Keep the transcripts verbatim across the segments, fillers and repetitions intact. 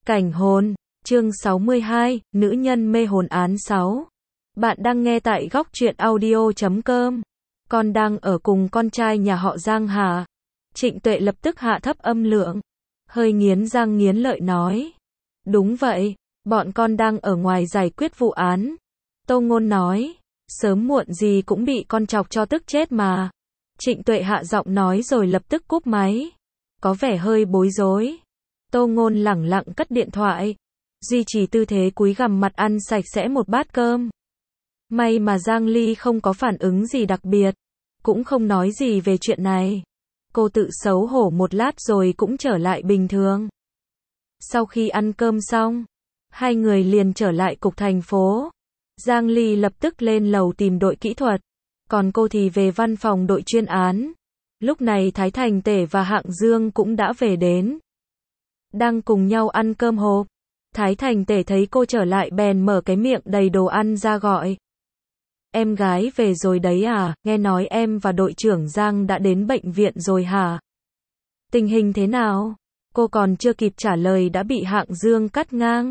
Cảnh hồn, chương sáu mươi hai, nữ nhân mê hồn án sáu. Bạn đang nghe tại góc truyện audio chấm com. Con đang ở cùng con trai nhà họ Giang hả? Trịnh Tuệ lập tức hạ thấp âm lượng, hơi nghiến răng nghiến lợi nói. Đúng vậy, bọn con đang ở ngoài giải quyết vụ án. Tô Ngôn nói, sớm muộn gì cũng bị con chọc cho tức chết mà. Trịnh Tuệ hạ giọng nói rồi lập tức cúp máy, có vẻ hơi bối rối. Tô Ngôn lẳng lặng cất điện thoại, duy trì tư thế cúi gằm mặt ăn sạch sẽ một bát cơm. May mà Giang Ly không có phản ứng gì đặc biệt, cũng không nói gì về chuyện này. Cô tự xấu hổ một lát rồi cũng trở lại bình thường. Sau khi ăn cơm xong, hai người liền trở lại cục thành phố. Giang Ly lập tức lên lầu tìm đội kỹ thuật, còn cô thì về văn phòng đội chuyên án. Lúc này Thái Thành Tể và Hạng Dương cũng đã về đến. Đang cùng nhau ăn cơm hộp. Thái Thành Tể thấy cô trở lại bèn mở cái miệng đầy đồ ăn ra gọi. Em gái về rồi đấy à, nghe nói em và đội trưởng Giang đã đến bệnh viện rồi hả? Tình hình thế nào? Cô còn chưa kịp trả lời đã bị Hạng Dương cắt ngang.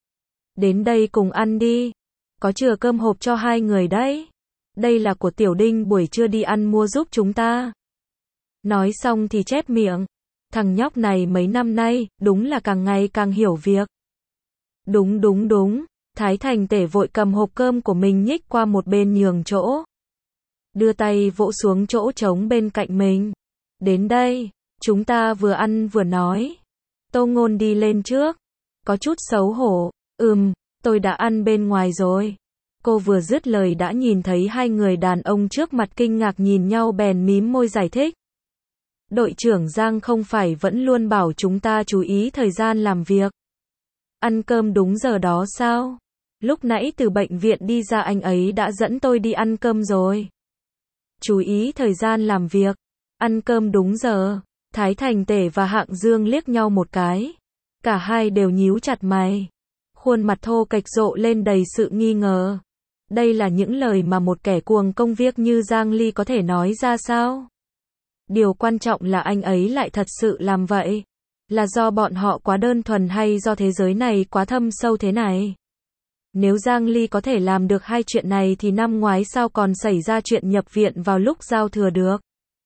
Đến đây cùng ăn đi. Có chừa cơm hộp cho hai người đấy. Đây là của Tiểu Đinh buổi trưa đi ăn mua giúp chúng ta. Nói xong thì chép miệng. Thằng nhóc này mấy năm nay, đúng là càng ngày càng hiểu việc. Đúng đúng đúng, Thái Thành Tể vội cầm hộp cơm của mình nhích qua một bên nhường chỗ. Đưa tay vỗ xuống chỗ trống bên cạnh mình. Đến đây, chúng ta vừa ăn vừa nói. Tô Ngôn đi lên trước, có chút xấu hổ. Ừm, tôi đã ăn bên ngoài rồi. Cô vừa dứt lời đã nhìn thấy hai người đàn ông trước mặt kinh ngạc nhìn nhau bèn mím môi giải thích. Đội trưởng Giang không phải vẫn luôn bảo chúng ta chú ý thời gian làm việc. Ăn cơm đúng giờ đó sao? Lúc nãy từ bệnh viện đi ra anh ấy đã dẫn tôi đi ăn cơm rồi. Chú ý thời gian làm việc, ăn cơm đúng giờ. Thái Thành Tể và Hạng Dương liếc nhau một cái. Cả hai đều nhíu chặt mày. Khuôn mặt thô kệch rộ lên đầy sự nghi ngờ. Đây là những lời mà một kẻ cuồng công việc như Giang Ly có thể nói ra sao? Điều quan trọng là anh ấy lại thật sự làm vậy. Là do bọn họ quá đơn thuần hay do thế giới này quá thâm sâu thế này? Nếu Giang Ly có thể làm được hai chuyện này thì năm ngoái sao còn xảy ra chuyện nhập viện vào lúc giao thừa được?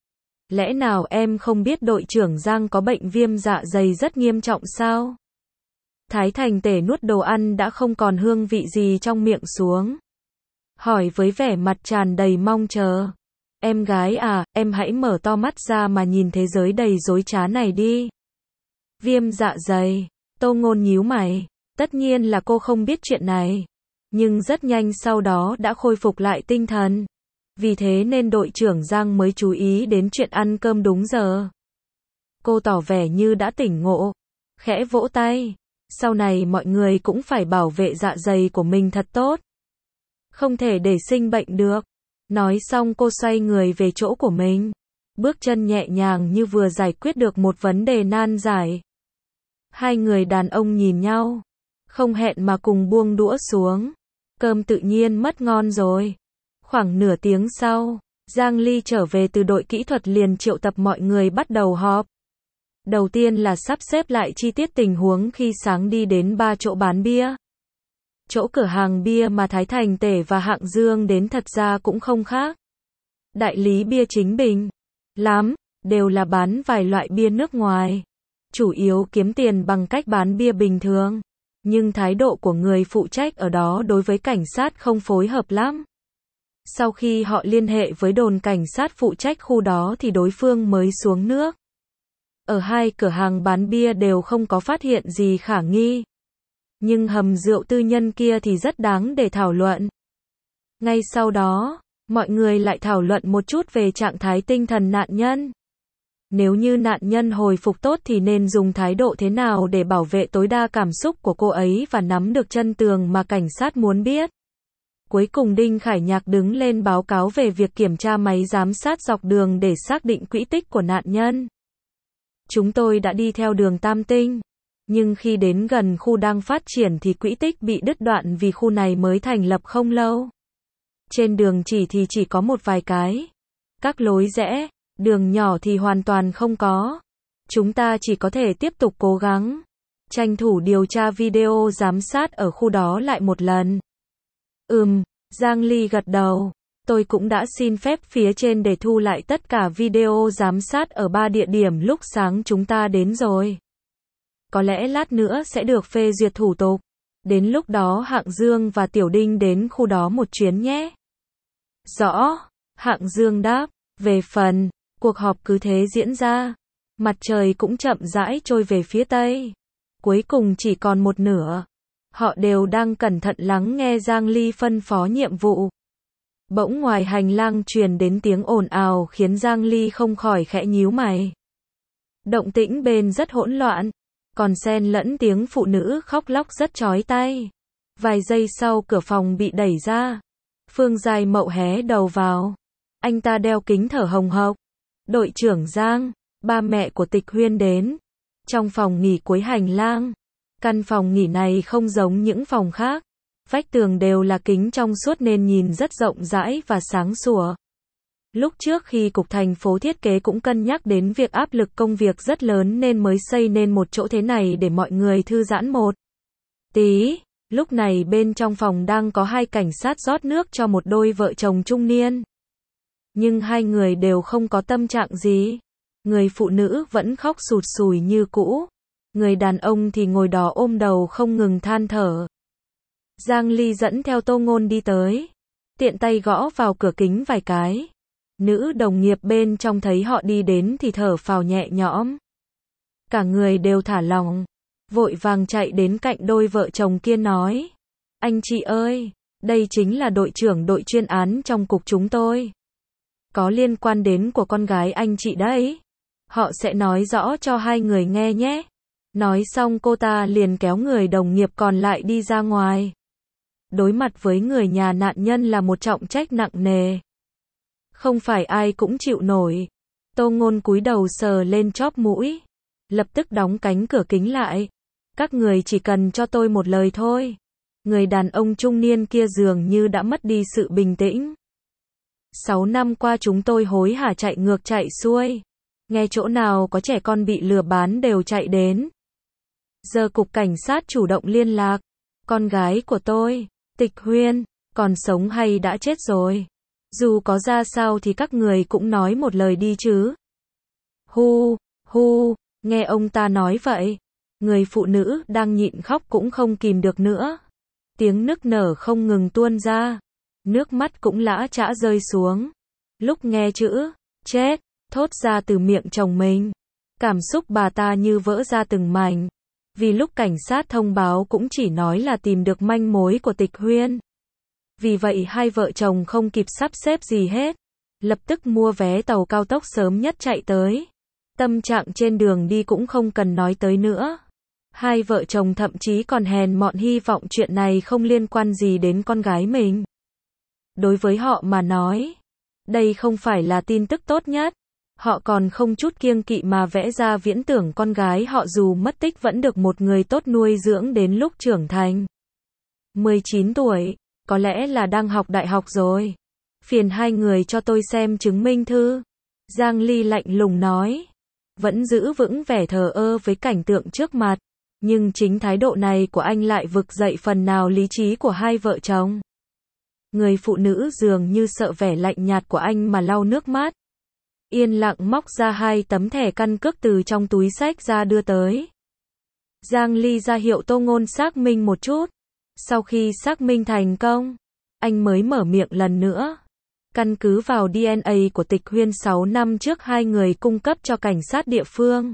Lẽ nào em không biết đội trưởng Giang có bệnh viêm dạ dày rất nghiêm trọng sao? Thái Thành Tể nuốt đồ ăn đã không còn hương vị gì trong miệng xuống. Hỏi với vẻ mặt tràn đầy mong chờ. Em gái à, em hãy mở to mắt ra mà nhìn thế giới đầy dối trá này đi. Viêm dạ dày, Tô Ngôn nhíu mày. Tất nhiên là cô không biết chuyện này. Nhưng rất nhanh sau đó đã khôi phục lại tinh thần. Vì thế nên đội trưởng Giang mới chú ý đến chuyện ăn cơm đúng giờ. Cô tỏ vẻ như đã tỉnh ngộ. Khẽ vỗ tay. Sau này mọi người cũng phải bảo vệ dạ dày của mình thật tốt. Không thể để sinh bệnh được. Nói xong cô xoay người về chỗ của mình. Bước chân nhẹ nhàng như vừa giải quyết được một vấn đề nan giải. Hai người đàn ông nhìn nhau. Không hẹn mà cùng buông đũa xuống. Cơm tự nhiên mất ngon rồi. Khoảng nửa tiếng sau, Giang Ly trở về từ đội kỹ thuật liền triệu tập mọi người bắt đầu họp. Đầu tiên là sắp xếp lại chi tiết tình huống khi sáng đi đến ba chỗ bán bia. Chỗ cửa hàng bia mà Thái Thành Tể và Hạng Dương đến thật ra cũng không khác. Đại lý bia chính bình lắm, đều là bán vài loại bia nước ngoài. Chủ yếu kiếm tiền bằng cách bán bia bình thường. Nhưng thái độ của người phụ trách ở đó đối với cảnh sát không phối hợp lắm. Sau khi họ liên hệ với đồn cảnh sát phụ trách khu đó thì đối phương mới xuống nước. Ở hai cửa hàng bán bia đều không có phát hiện gì khả nghi. Nhưng hầm rượu tư nhân kia thì rất đáng để thảo luận. Ngay sau đó, mọi người lại thảo luận một chút về trạng thái tinh thần nạn nhân. Nếu như nạn nhân hồi phục tốt thì nên dùng thái độ thế nào để bảo vệ tối đa cảm xúc của cô ấy và nắm được chân tường mà cảnh sát muốn biết. Cuối cùng Đinh Khải Nhạc đứng lên báo cáo về việc kiểm tra máy giám sát dọc đường để xác định quỹ tích của nạn nhân. Chúng tôi đã đi theo đường Tam Tinh. Nhưng khi đến gần khu đang phát triển thì quỹ tích bị đứt đoạn vì khu này mới thành lập không lâu. Trên đường chỉ thì chỉ có một vài cái. Các lối rẽ, đường nhỏ thì hoàn toàn không có. Chúng ta chỉ có thể tiếp tục cố gắng. tranh thủ điều tra video giám sát ở khu đó lại một lần. Ừm, Giang Ly gật đầu. Tôi cũng đã xin phép phía trên để thu lại tất cả video giám sát ở ba địa điểm lúc sáng chúng ta đến rồi. Có lẽ lát nữa sẽ được phê duyệt thủ tục. Đến lúc đó Hạng Dương và Tiểu Đinh đến khu đó một chuyến nhé. Rõ, Hạng Dương đáp. Về phần, cuộc họp cứ thế diễn ra. Mặt trời cũng chậm rãi trôi về phía tây. Cuối cùng chỉ còn một nửa. Họ đều đang cẩn thận lắng nghe Giang Ly phân phó nhiệm vụ. Bỗng ngoài hành lang truyền đến tiếng ồn ào khiến Giang Ly không khỏi khẽ nhíu mày. Động tĩnh bên rất hỗn loạn, còn xen lẫn tiếng phụ nữ khóc lóc rất chói tai. Vài giây sau cửa phòng bị đẩy ra. Phương Giai Mậu hé đầu vào. Anh ta đeo kính thở hồng hộc. Đội trưởng Giang, ba mẹ của Tịch Huyên đến. Trong phòng nghỉ cuối hành lang. Căn phòng nghỉ này không giống những phòng khác. Vách tường đều là kính trong suốt nên nhìn rất rộng rãi và sáng sủa. Lúc trước khi cục thành phố thiết kế cũng cân nhắc đến việc áp lực công việc rất lớn nên mới xây nên một chỗ thế này để mọi người thư giãn một tí. Lúc này bên trong phòng đang có hai cảnh sát rót nước cho một đôi vợ chồng trung niên. Nhưng hai người đều không có tâm trạng gì. Người phụ nữ vẫn khóc sụt sùi như cũ. Người đàn ông thì ngồi đó ôm đầu không ngừng than thở. Giang Ly dẫn theo Tô Ngôn đi tới. Tiện tay gõ vào cửa kính vài cái. Nữ đồng nghiệp bên trong thấy họ đi đến thì thở phào nhẹ nhõm. Cả người đều thả lỏng. Vội vàng chạy đến cạnh đôi vợ chồng kia nói. Anh chị ơi, đây chính là đội trưởng đội chuyên án trong cục chúng tôi. Có liên quan đến của con gái anh chị đấy. Họ sẽ nói rõ cho hai người nghe nhé. Nói xong cô ta liền kéo người đồng nghiệp còn lại đi ra ngoài. Đối mặt với người nhà nạn nhân là một trọng trách nặng nề. Không phải ai cũng chịu nổi. Tô Ngôn cúi đầu sờ lên chóp mũi. Lập tức đóng cánh cửa kính lại. Các người chỉ cần cho tôi một lời thôi. Người đàn ông trung niên kia dường như đã mất đi sự bình tĩnh. Sáu năm qua chúng tôi hối hả chạy ngược chạy xuôi. Nghe chỗ nào có trẻ con bị lừa bán đều chạy đến. Giờ cục cảnh sát chủ động liên lạc. Con gái của tôi, Tịch Huyên, còn sống hay đã chết rồi. Dù có ra sao thì các người cũng nói một lời đi chứ. Hu, hu, nghe ông ta nói vậy. Người phụ nữ đang nhịn khóc cũng không kìm được nữa. Tiếng nức nở không ngừng tuôn ra. Nước mắt cũng lã chã rơi xuống. Lúc nghe chữ, chết, thốt ra từ miệng chồng mình. Cảm xúc bà ta như vỡ ra từng mảnh. Vì lúc cảnh sát thông báo cũng chỉ nói là tìm được manh mối của Tịch Huyên. Vì vậy hai vợ chồng không kịp sắp xếp gì hết. Lập tức mua vé tàu cao tốc sớm nhất chạy tới. Tâm trạng trên đường đi cũng không cần nói tới nữa. Hai vợ chồng thậm chí còn hèn mọn hy vọng chuyện này không liên quan gì đến con gái mình. Đối với họ mà nói, đây không phải là tin tức tốt nhất. Họ còn không chút kiêng kỵ mà vẽ ra viễn tưởng con gái họ dù mất tích vẫn được một người tốt nuôi dưỡng đến lúc trưởng thành. mười chín tuổi, có lẽ là đang học đại học rồi. Phiền hai người cho tôi xem chứng minh thư. Giang Ly lạnh lùng nói. Vẫn giữ vững vẻ thờ ơ với cảnh tượng trước mặt. Nhưng chính thái độ này của anh lại vực dậy phần nào lý trí của hai vợ chồng. Người phụ nữ dường như sợ vẻ lạnh nhạt của anh mà lau nước mắt. Yên lặng móc ra hai tấm thẻ căn cước từ trong túi xách ra đưa tới. Giang Ly ra hiệu Tô Ngôn xác minh một chút. Sau khi xác minh thành công, anh mới mở miệng lần nữa. Căn cứ vào đê en a của Tịch Huyên sáu năm trước hai người cung cấp cho cảnh sát địa phương.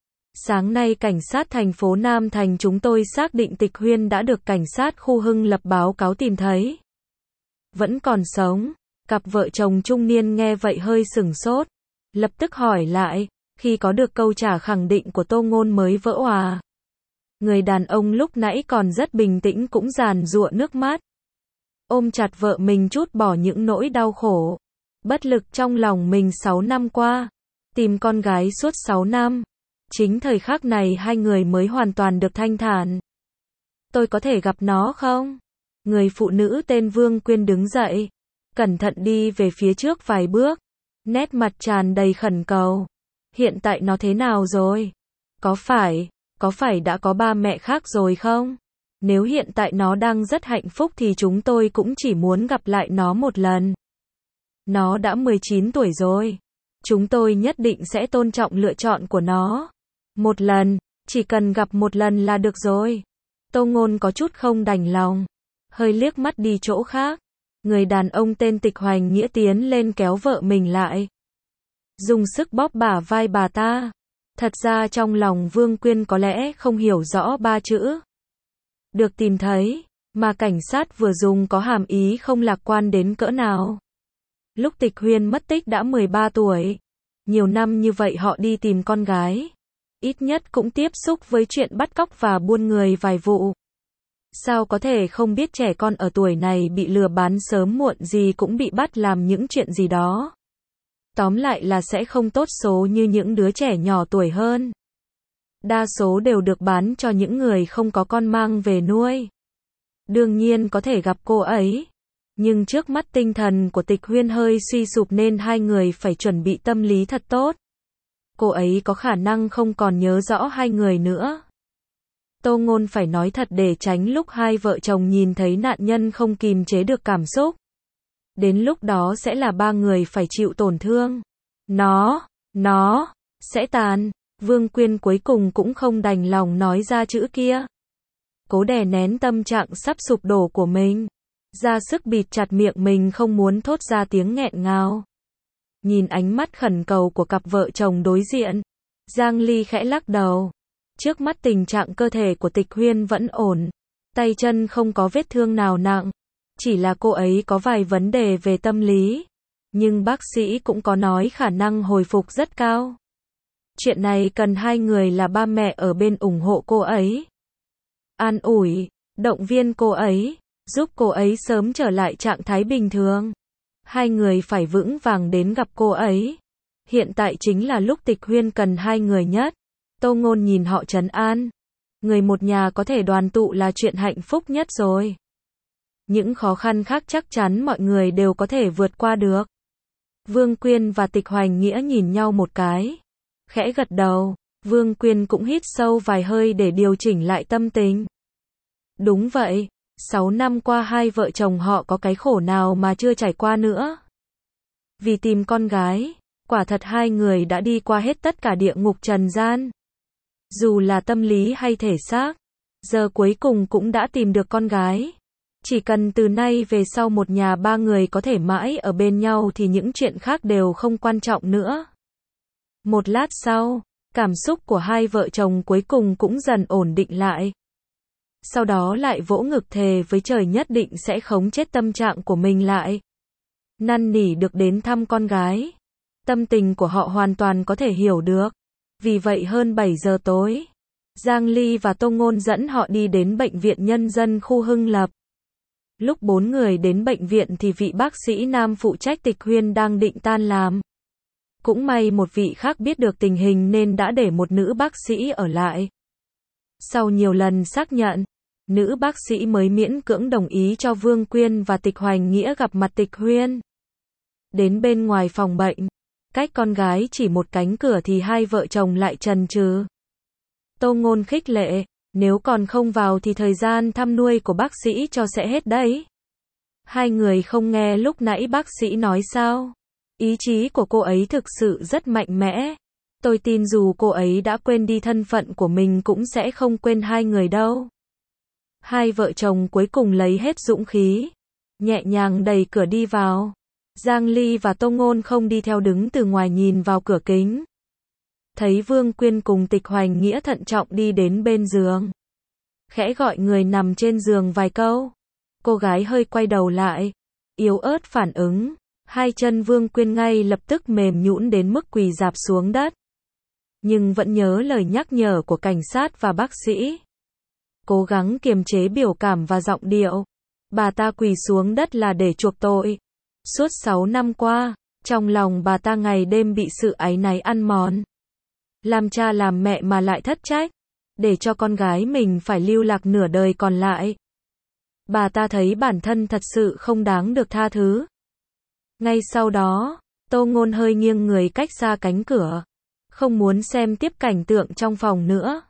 Sáng nay cảnh sát thành phố Nam Thành chúng tôi xác định Tịch Huyên đã được cảnh sát khu Hưng Lập báo cáo tìm thấy. Vẫn còn sống. Cặp vợ chồng trung niên nghe vậy hơi sửng sốt. Lập tức hỏi lại, khi có được câu trả khẳng định của Tô Ngôn mới vỡ òa. Người đàn ông lúc nãy còn rất bình tĩnh cũng giàn giụa nước mắt. Ôm chặt vợ mình trút bỏ những nỗi đau khổ. Bất lực trong lòng mình sáu năm qua. Tìm con gái suốt sáu năm. Chính thời khắc này hai người mới hoàn toàn được thanh thản. Tôi có thể gặp nó không? Người phụ nữ tên Vương Quyên đứng dậy. Cẩn thận đi về phía trước vài bước. Nét mặt tràn đầy khẩn cầu. Hiện tại nó thế nào rồi? Có phải có phải đã có ba mẹ khác rồi không? Nếu hiện tại nó đang rất hạnh phúc thì chúng tôi cũng chỉ muốn gặp lại nó một lần. Nó đã mười chín tuổi rồi. Chúng tôi nhất định sẽ tôn trọng lựa chọn của nó. Một lần, chỉ cần gặp một lần là được rồi. Tô Ngôn có chút không đành lòng, hơi liếc mắt đi chỗ khác. Người đàn ông tên Tịch Hoành Nghĩa tiến lên kéo vợ mình lại, dùng sức bóp bả vai bà ta. Thật ra trong lòng Vương Quyên có lẽ không hiểu rõ ba chữ được tìm thấy mà cảnh sát vừa dùng có hàm ý không lạc quan đến cỡ nào. Lúc Tịch Huyên mất tích đã mười ba tuổi. Nhiều năm như vậy họ đi tìm con gái, ít nhất cũng tiếp xúc với chuyện bắt cóc và buôn người vài vụ. Sao có thể không biết trẻ con ở tuổi này bị lừa bán sớm muộn gì cũng bị bắt làm những chuyện gì đó. Tóm lại là sẽ không tốt số như những đứa trẻ nhỏ tuổi hơn. Đa số đều được bán cho những người không có con mang về nuôi. Đương nhiên có thể gặp cô ấy, nhưng trước mắt tinh thần của Tịch Huyên hơi suy sụp nên hai người phải chuẩn bị tâm lý thật tốt. Cô ấy có khả năng không còn nhớ rõ hai người nữa. Tô Ngôn phải nói thật để tránh lúc hai vợ chồng nhìn thấy nạn nhân không kìm chế được cảm xúc. Đến lúc đó sẽ là ba người phải chịu tổn thương. Nó, nó, sẽ tàn. Vương Quyên cuối cùng cũng không đành lòng nói ra chữ kia. Cố đè nén tâm trạng sắp sụp đổ của mình, ra sức bịt chặt miệng mình không muốn thốt ra tiếng nghẹn ngào. Nhìn ánh mắt khẩn cầu của cặp vợ chồng đối diện, Giang Ly khẽ lắc đầu. Trước mắt tình trạng cơ thể của Tịch Huyên vẫn ổn, tay chân không có vết thương nào nặng, chỉ là cô ấy có vài vấn đề về tâm lý, nhưng bác sĩ cũng có nói khả năng hồi phục rất cao. Chuyện này cần hai người là ba mẹ ở bên ủng hộ cô ấy, an ủi, động viên cô ấy, giúp cô ấy sớm trở lại trạng thái bình thường. Hai người phải vững vàng đến gặp cô ấy. Hiện tại chính là lúc Tịch Huyên cần hai người nhất. Tô Ngôn nhìn họ trấn an. Người một nhà có thể đoàn tụ là chuyện hạnh phúc nhất rồi. Những khó khăn khác chắc chắn mọi người đều có thể vượt qua được. Vương Quyên và Tịch Hoành Nghĩa nhìn nhau một cái, khẽ gật đầu. Vương Quyên cũng hít sâu vài hơi để điều chỉnh lại tâm tình. Đúng vậy, sáu năm qua hai vợ chồng họ có cái khổ nào mà chưa trải qua nữa. Vì tìm con gái, quả thật hai người đã đi qua hết tất cả địa ngục trần gian. Dù là tâm lý hay thể xác, giờ cuối cùng cũng đã tìm được con gái. Chỉ cần từ nay về sau một nhà ba người có thể mãi ở bên nhau thì những chuyện khác đều không quan trọng nữa. Một lát sau, cảm xúc của hai vợ chồng cuối cùng cũng dần ổn định lại. Sau đó lại vỗ ngực thề với trời nhất định sẽ khống chế tâm trạng của mình lại. Năn nỉ được đến thăm con gái. Tâm tình của họ hoàn toàn có thể hiểu được. Vì vậy hơn bảy giờ tối, Giang Ly và Tô Ngôn dẫn họ đi đến bệnh viện nhân dân khu Hưng Lập. Lúc bốn người đến bệnh viện thì vị bác sĩ nam phụ trách Tịch Huyên đang định tan làm. Cũng may một vị khác biết được tình hình nên đã để một nữ bác sĩ ở lại. Sau nhiều lần xác nhận, nữ bác sĩ mới miễn cưỡng đồng ý cho Vương Quyên và Tịch Hoành Nghĩa gặp mặt Tịch Huyên. Đến bên ngoài phòng bệnh, cách con gái chỉ một cánh cửa thì hai vợ chồng lại chần chừ. Tô Ngôn khích lệ, nếu còn không vào thì thời gian thăm nuôi của bác sĩ cho sẽ hết đấy. Hai người không nghe lúc nãy bác sĩ nói sao? Ý chí của cô ấy thực sự rất mạnh mẽ. Tôi tin dù cô ấy đã quên đi thân phận của mình cũng sẽ không quên hai người đâu. Hai vợ chồng cuối cùng lấy hết dũng khí, nhẹ nhàng đẩy cửa đi vào. Giang Ly và Tô Ngôn không đi theo, đứng từ ngoài nhìn vào cửa kính. Thấy Vương Quyên cùng Tịch Hoành Nghĩa thận trọng đi đến bên giường, khẽ gọi người nằm trên giường vài câu. Cô gái hơi quay đầu lại, yếu ớt phản ứng. Hai chân Vương Quyên ngay lập tức mềm nhũn đến mức quỳ rạp xuống đất. Nhưng vẫn nhớ lời nhắc nhở của cảnh sát và bác sĩ. Cố gắng kiềm chế biểu cảm và giọng điệu. Bà ta quỳ xuống đất là để chuộc tội. Suốt sáu năm qua, trong lòng bà ta ngày đêm bị sự áy náy ăn mòn. Làm cha làm mẹ mà lại thất trách, để cho con gái mình phải lưu lạc nửa đời còn lại. Bà ta thấy bản thân thật sự không đáng được tha thứ. Ngay sau đó, Tô Ngôn hơi nghiêng người cách xa cánh cửa, không muốn xem tiếp cảnh tượng trong phòng nữa.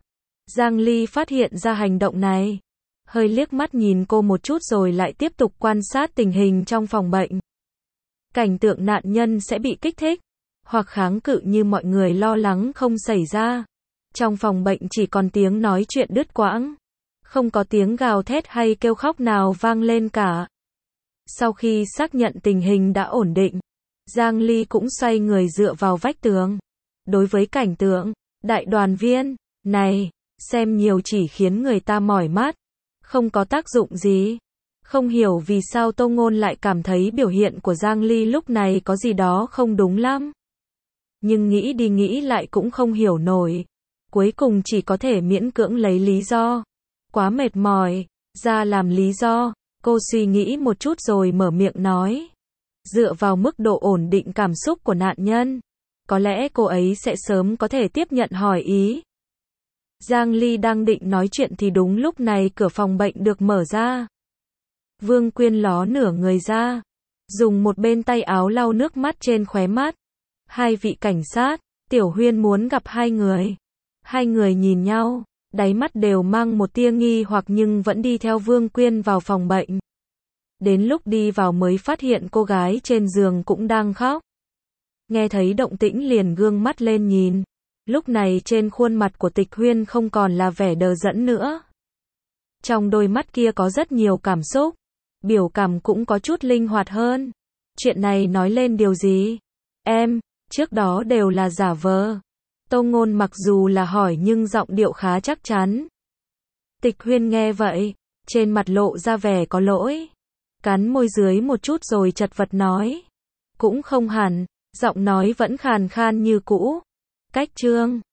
Giang Ly phát hiện ra hành động này, hơi liếc mắt nhìn cô một chút rồi lại tiếp tục quan sát tình hình trong phòng bệnh. Cảnh tượng nạn nhân sẽ bị kích thích, hoặc kháng cự như mọi người lo lắng không xảy ra. Trong phòng bệnh chỉ còn tiếng nói chuyện đứt quãng, không có tiếng gào thét hay kêu khóc nào vang lên cả. Sau khi xác nhận tình hình đã ổn định, Giang Ly cũng xoay người dựa vào vách tường. Đối với cảnh tượng, đại đoàn viên, này, xem nhiều chỉ khiến người ta mỏi mắt, không có tác dụng gì. Không hiểu vì sao Tô Ngôn lại cảm thấy biểu hiện của Giang Ly lúc này có gì đó không đúng lắm. Nhưng nghĩ đi nghĩ lại cũng không hiểu nổi. Cuối cùng chỉ có thể miễn cưỡng lấy lý do. Quá mệt mỏi, ra làm lý do. Cô suy nghĩ một chút rồi mở miệng nói. Dựa vào mức độ ổn định cảm xúc của nạn nhân, có lẽ cô ấy sẽ sớm có thể tiếp nhận hỏi ý. Giang Ly đang định nói chuyện thì đúng lúc này cửa phòng bệnh được mở ra. Vương Quyên ló nửa người ra, dùng một bên tay áo lau nước mắt trên khóe mắt. Hai vị cảnh sát, Tiểu Huyên muốn gặp hai người. Hai người nhìn nhau, đáy mắt đều mang một tia nghi hoặc nhưng vẫn đi theo Vương Quyên vào phòng bệnh. Đến lúc đi vào mới phát hiện cô gái trên giường cũng đang khóc. Nghe thấy động tĩnh liền gương mắt lên nhìn. Lúc này trên khuôn mặt của Tịch Huyên không còn là vẻ đờ đẫn nữa. Trong đôi mắt kia có rất nhiều cảm xúc, biểu cảm cũng có chút linh hoạt hơn. Chuyện này nói lên điều gì? Em, trước đó đều là giả vờ. Tô Ngôn mặc dù là hỏi nhưng giọng điệu khá chắc chắn. Tịch Huyên nghe vậy, trên mặt lộ ra vẻ có lỗi. Cắn môi dưới một chút rồi chật vật nói. Cũng không hẳn, giọng nói vẫn khàn khan như cũ. Cách Trương,